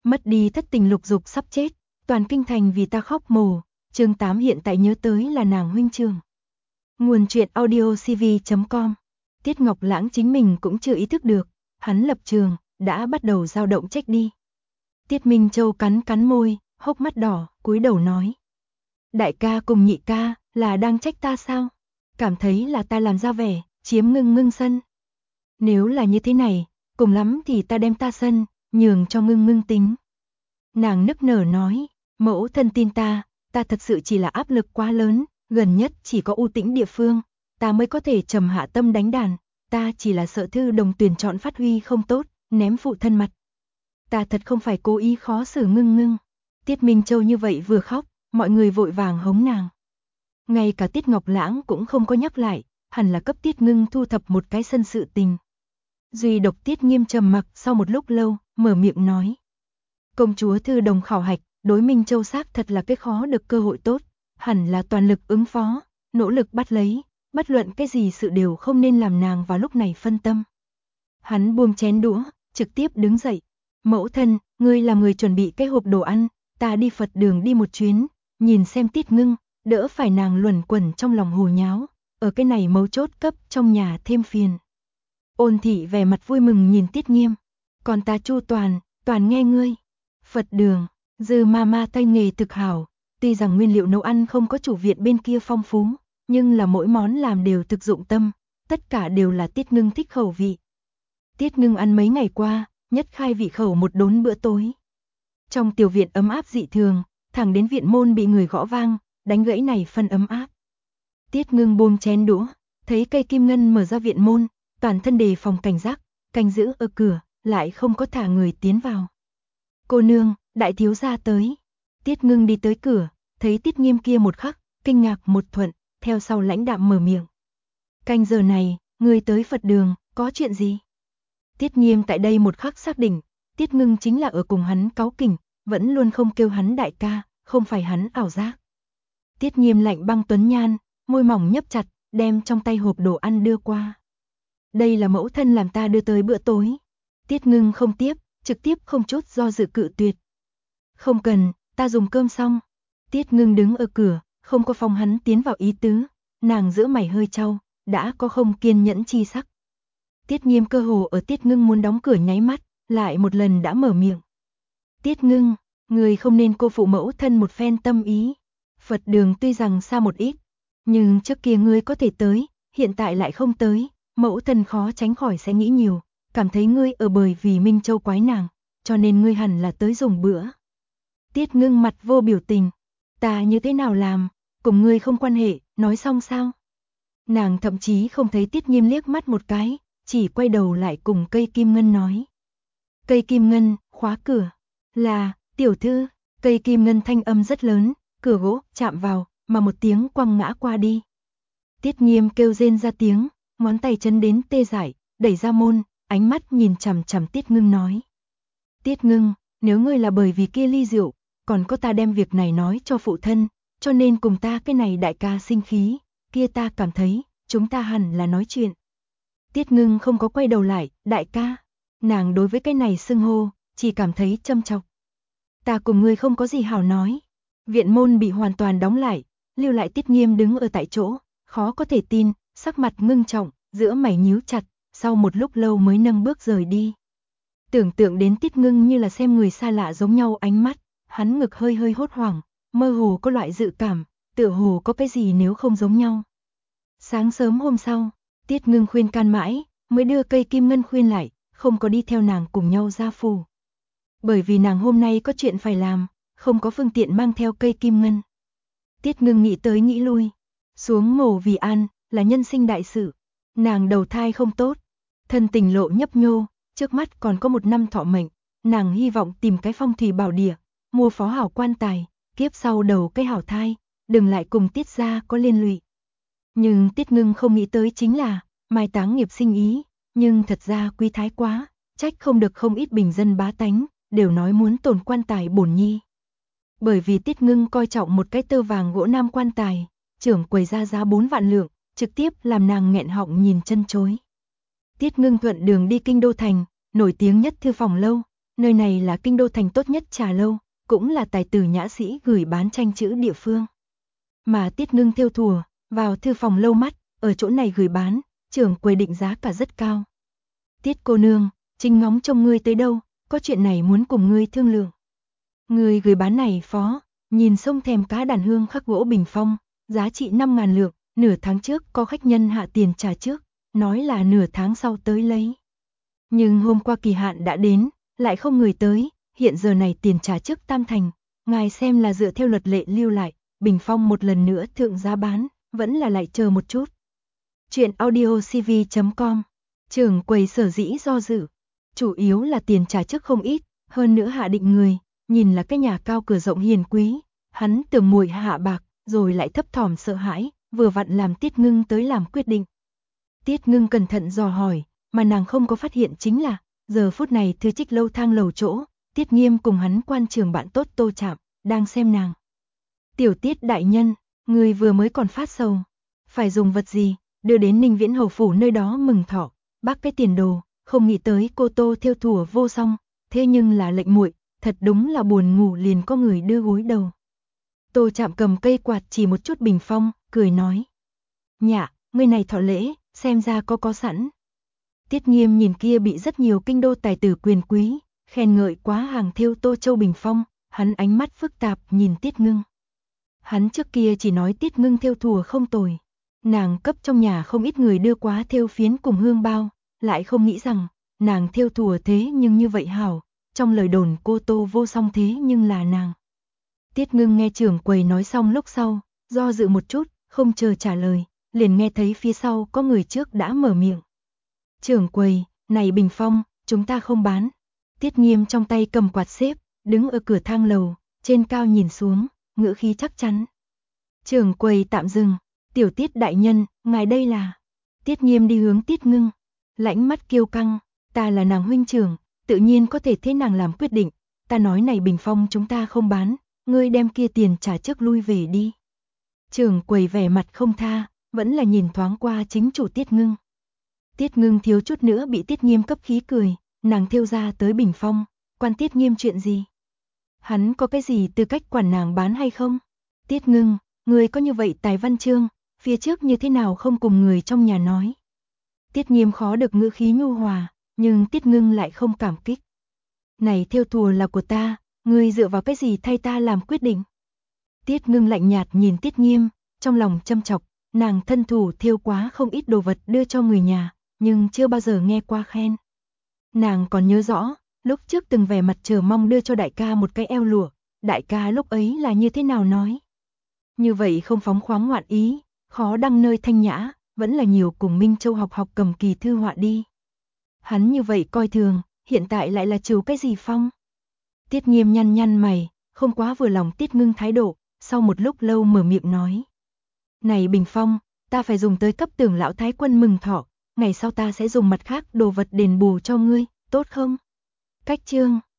Mất đi thất tình lục dục sắp chết, toàn kinh thành vì ta khóc mồ. Chương 8 hiện tại nhớ tới là nàng huynh trưởng. Nguồn truyện audiocv.com. Tiết Ngọc Lãng chính mình cũng chưa ý thức được, hắn lập trường đã bắt đầu dao động trách đi. Tiết Minh Châu cắn cắn môi, hốc mắt đỏ, cúi đầu nói: đại ca cùng nhị ca là đang trách ta sao? Cảm thấy là ta làm ra vẻ chiếm Ngưng Ngưng sân. Nếu là như thế này, cùng lắm thì ta đem ta sân nhường cho Ngưng Ngưng tính. Nàng nức nở nói: mẫu thân tin ta thật sự chỉ là áp lực quá lớn, gần nhất chỉ có u tĩnh địa phương, ta mới có thể trầm hạ tâm đánh đàn, ta chỉ là sợ Thư Đồng tuyển chọn phát huy không tốt, ném phụ thân mặt. Ta thật không phải cố ý khó xử Ngưng Ngưng. Tiết Minh Châu như vậy vừa khóc, mọi người vội vàng hống nàng. Ngay cả Tiết Ngọc Lãng cũng không có nhắc lại, hẳn là cấp Tiết Ngưng thu thập một cái sân sự tình. Duy độc Tiết Nghiêm trầm mặc sau một lúc lâu, mở miệng nói: công chúa Thư Đồng khảo hạch, đối Minh Châu xác thật là cái khó được cơ hội tốt, hẳn là toàn lực ứng phó, nỗ lực bắt lấy, bất luận cái gì sự đều không nên làm nàng vào lúc này phân tâm. Hắn buông chén đũa, trực tiếp đứng dậy: mẫu thân, ngươi làm người chuẩn bị cái hộp đồ ăn, ta đi Phật đường đi một chuyến, nhìn xem Tiết Ngưng, đỡ phải nàng luẩn quẩn trong lòng hồ nháo, ở cái này mấu chốt cấp trong nhà thêm phiền. Ôn thị vẻ mặt vui mừng nhìn Tiết Nghiêm: còn ta chu toàn nghe ngươi. Phật đường, Dư Mama tay nghề thực hảo, tuy rằng nguyên liệu nấu ăn không có chủ viện bên kia phong phú, nhưng là mỗi món làm đều thực dụng tâm, tất cả đều là Tiết Ngưng thích khẩu vị. Tiết Ngưng ăn mấy ngày qua, nhất khai vị khẩu một đốn bữa tối. Trong tiểu viện ấm áp dị thường, thẳng đến viện môn bị người gõ vang, đánh gãy này phân ấm áp. Tiết Ngưng buông chén đũa, thấy cây kim ngân mở ra viện môn, toàn thân đề phòng cảnh giác, canh giữ ở cửa, lại không có thả người tiến vào. Cô nương, đại thiếu gia tới. Tiết Ngưng đi tới cửa, thấy Tiết Nghiêm kia một khắc, kinh ngạc một thuận, theo sau lãnh đạm mở miệng: canh giờ này, người tới Phật đường, có chuyện gì? Tiết Nghiêm tại đây một khắc xác định, Tiết Ngưng chính là ở cùng hắn cáu kỉnh, vẫn luôn không kêu hắn đại ca, không phải hắn ảo giác. Tiết Nghiêm lạnh băng tuấn nhan, môi mỏng nhấp chặt, đem trong tay hộp đồ ăn đưa qua. Đây là mẫu thân làm ta đưa tới bữa tối. Tiết Ngưng không tiếp, trực tiếp không chút do dự cự tuyệt. Không cần, ta dùng cơm xong. Tiết Ngưng đứng ở cửa, không có phong hắn tiến vào ý tứ, nàng giữa mày hơi chau, đã có không kiên nhẫn chi sắc. Tiết Nghiêm cơ hồ ở Tiết Ngưng muốn đóng cửa nháy mắt, lại một lần đã mở miệng: Tiết Ngưng, người không nên cô phụ mẫu thân một phen tâm ý. Phật đường tuy rằng xa một ít, nhưng trước kia ngươi có thể tới, hiện tại lại không tới, mẫu thân khó tránh khỏi sẽ nghĩ nhiều, cảm thấy ngươi ở bởi vì Minh Châu quái nàng, cho nên ngươi hẳn là tới dùng bữa. Tiết Ngưng mặt vô biểu tình: ta như thế nào làm, cùng ngươi không quan hệ, nói xong sao? Nàng thậm chí không thấy Tiết Nghiêm liếc mắt một cái, chỉ quay đầu lại cùng cây kim ngân nói. Cây kim ngân, khóa cửa. Là, tiểu thư. Cây kim ngân thanh âm rất lớn, cửa gỗ chạm vào, mà một tiếng quăng ngã qua đi. Tiết Nghiêm kêu rên ra tiếng, ngón tay chấn đến tê dại, đẩy ra môn, ánh mắt nhìn chằm chằm Tiết Ngưng nói: Tiết Ngưng, nếu ngươi là bởi vì kia ly rượu, còn có ta đem việc này nói cho phụ thân, cho nên cùng ta cái này đại ca sinh khí, kia ta cảm thấy, chúng ta hẳn là nói chuyện. Tiết Ngưng không có quay đầu lại, đại ca. Nàng đối với cái này xưng hô, chỉ cảm thấy châm chọc. Ta cùng ngươi không có gì hảo nói. Viện môn bị hoàn toàn đóng lại, lưu lại Tiết Nghiêm đứng ở tại chỗ, khó có thể tin, sắc mặt ngưng trọng, giữa mày nhíu chặt, sau một lúc lâu mới nâng bước rời đi. Tưởng tượng đến Tiết Ngưng như là xem người xa lạ giống nhau ánh mắt, hắn ngực hơi hơi hốt hoảng, mơ hồ có loại dự cảm, tựa hồ có cái gì nếu không giống nhau. Sáng sớm hôm sau, Tiết Ngưng khuyên can mãi, mới đưa cây kim ngân khuyên lại, không có đi theo nàng cùng nhau ra phủ. Bởi vì nàng hôm nay có chuyện phải làm, không có phương tiện mang theo cây kim ngân. Tiết Ngưng nghĩ tới nghĩ lui, xuống mồ vì an, là nhân sinh đại sự. Nàng đầu thai không tốt, thân tình lộ nhấp nhô, trước mắt còn có 1 năm thọ mệnh, nàng hy vọng tìm cái phong thủy bảo địa, mua phó hảo quan tài, kiếp sau đầu cái hảo thai, đừng lại cùng Tiết gia có liên lụy. Nhưng Tiết Ngưng không nghĩ tới chính là, mai táng nghiệp sinh ý, nhưng thật ra quý thái quá, trách không được không ít bình dân bá tánh, đều nói muốn tồn quan tài bổn nhi. Bởi vì Tiết Ngưng coi trọng một cái tơ vàng gỗ nam quan tài, trưởng quầy ra giá 4 vạn lượng, trực tiếp làm nàng nghẹn họng nhìn chân chối. Tiết Ngưng thuận đường đi kinh đô thành, nổi tiếng nhất thư phòng lâu, nơi này là kinh đô thành tốt nhất trà lâu, cũng là tài tử nhã sĩ gửi bán tranh chữ địa phương. Mà Tiết Ngưng thêu thùa, vào thư phòng lâu mắt, ở chỗ này gửi bán, trưởng quầy định giá cả rất cao. Tiết cô nương, chính ngóng trông ngươi tới đâu, có chuyện này muốn cùng ngươi thương lượng. Người gửi bán này phó, nhìn sông thèm cá đàn hương khắc gỗ bình phong, giá trị 5.000 lượng, nửa tháng trước có khách nhân hạ tiền trả trước, nói là nửa tháng sau tới lấy. Nhưng hôm qua kỳ hạn đã đến, lại không người tới, hiện giờ này tiền trả trước tam thành, ngài xem là dựa theo luật lệ lưu lại, bình phong một lần nữa thượng giá bán, vẫn là lại chờ một chút. Chuyện audiocv.com, trưởng quầy sở dĩ do dự, chủ yếu là tiền trả trước không ít, hơn nữa hạ định người, nhìn là cái nhà cao cửa rộng hiền quý, hắn tưởng muội hạ bạc, rồi lại thấp thỏm sợ hãi, vừa vặn làm Tiết Ngưng tới làm quyết định. Tiết Ngưng cẩn thận dò hỏi, mà nàng không có phát hiện chính là, giờ phút này Thư Trích lâu thang lầu chỗ, Tiết Nghiêm cùng hắn quan trường bạn tốt Tô Trạm, đang xem nàng. Tiểu Tiết đại nhân, người vừa mới còn phát sầu, phải dùng vật gì, đưa đến Ninh Viễn hầu phủ nơi đó mừng thọ, bác cái tiền đồ, không nghĩ tới cô Tô thêu thùa vô song, thế nhưng là lệnh muội, thật đúng là buồn ngủ liền có người đưa gối đầu. Tô Trạm cầm cây quạt chỉ một chút bình phong, cười nói. Nhạ, người này thọ lễ, xem ra có sẵn. Tiết Nghiêm nhìn kia bị rất nhiều kinh đô tài tử quyền quý, khen ngợi quá hàng thêu Tô Châu bình phong, hắn ánh mắt phức tạp nhìn Tiết Ngưng. Hắn trước kia chỉ nói Tiết Ngưng thêu thùa không tồi. Nàng cấp trong nhà không ít người đưa quá thêu phiến cùng hương bao, lại không nghĩ rằng, nàng thêu thùa thế nhưng như vậy hảo, trong lời đồn cô Tô vô song thế nhưng là nàng. Tiết Ngưng nghe trưởng quầy nói xong lúc sau, do dự một chút, không chờ trả lời, liền nghe thấy phía sau có người trước đã mở miệng. Trưởng quầy, này bình phong, chúng ta không bán. Tiết Nghiêm trong tay cầm quạt xếp, đứng ở cửa thang lầu, trên cao nhìn xuống, ngữ khí chắc chắn. Trưởng quầy tạm dừng, tiểu Tiết đại nhân, ngài đây là. Tiết Nghiêm đi hướng Tiết Ngưng, lãnh mắt kiêu căng, ta là nàng huynh trưởng, tự nhiên có thể thế nàng làm quyết định, ta nói này bình phong chúng ta không bán, ngươi đem kia tiền trả trước lui về đi. Trưởng quầy vẻ mặt không tha, vẫn là nhìn thoáng qua chính chủ Tiết Ngưng. Tiết Ngưng thiếu chút nữa bị Tiết Nghiêm cấp khí cười, nàng thêu ra tới bình phong, quan Tiết Nghiêm chuyện gì? Hắn có cái gì tư cách quản nàng bán hay không? Tiết Ngưng, người có như vậy tài văn chương, phía trước như thế nào không cùng người trong nhà nói? Tiết Nghiêm khó được ngữ khí nhu hòa, nhưng Tiết Ngưng lại không cảm kích. Này thêu thùa là của ta, ngươi dựa vào cái gì thay ta làm quyết định? Tiết Ngưng lạnh nhạt nhìn Tiết Nghiêm, trong lòng châm chọc, nàng thân thủ thêu quá không ít đồ vật đưa cho người nhà, nhưng chưa bao giờ nghe qua khen. Nàng còn nhớ rõ, lúc trước từng vẻ mặt chờ mong đưa cho đại ca một cái eo lụa, đại ca lúc ấy là như thế nào nói? Như vậy không phóng khoáng ngoạn ý, khó đăng nơi thanh nhã, vẫn là nhiều cùng Minh Châu học cầm kỳ thư họa đi. Hắn như vậy coi thường, hiện tại lại là trừ cái gì phong? Tiết Nghiêm nhăn nhăn mày, không quá vừa lòng Tiết Ngưng thái độ, sau một lúc lâu mở miệng nói. Này bình phong, ta phải dùng tới cấp tưởng lão thái quân mừng thọ, ngày sau ta sẽ dùng mặt khác đồ vật đền bù cho ngươi, tốt không? Cách chương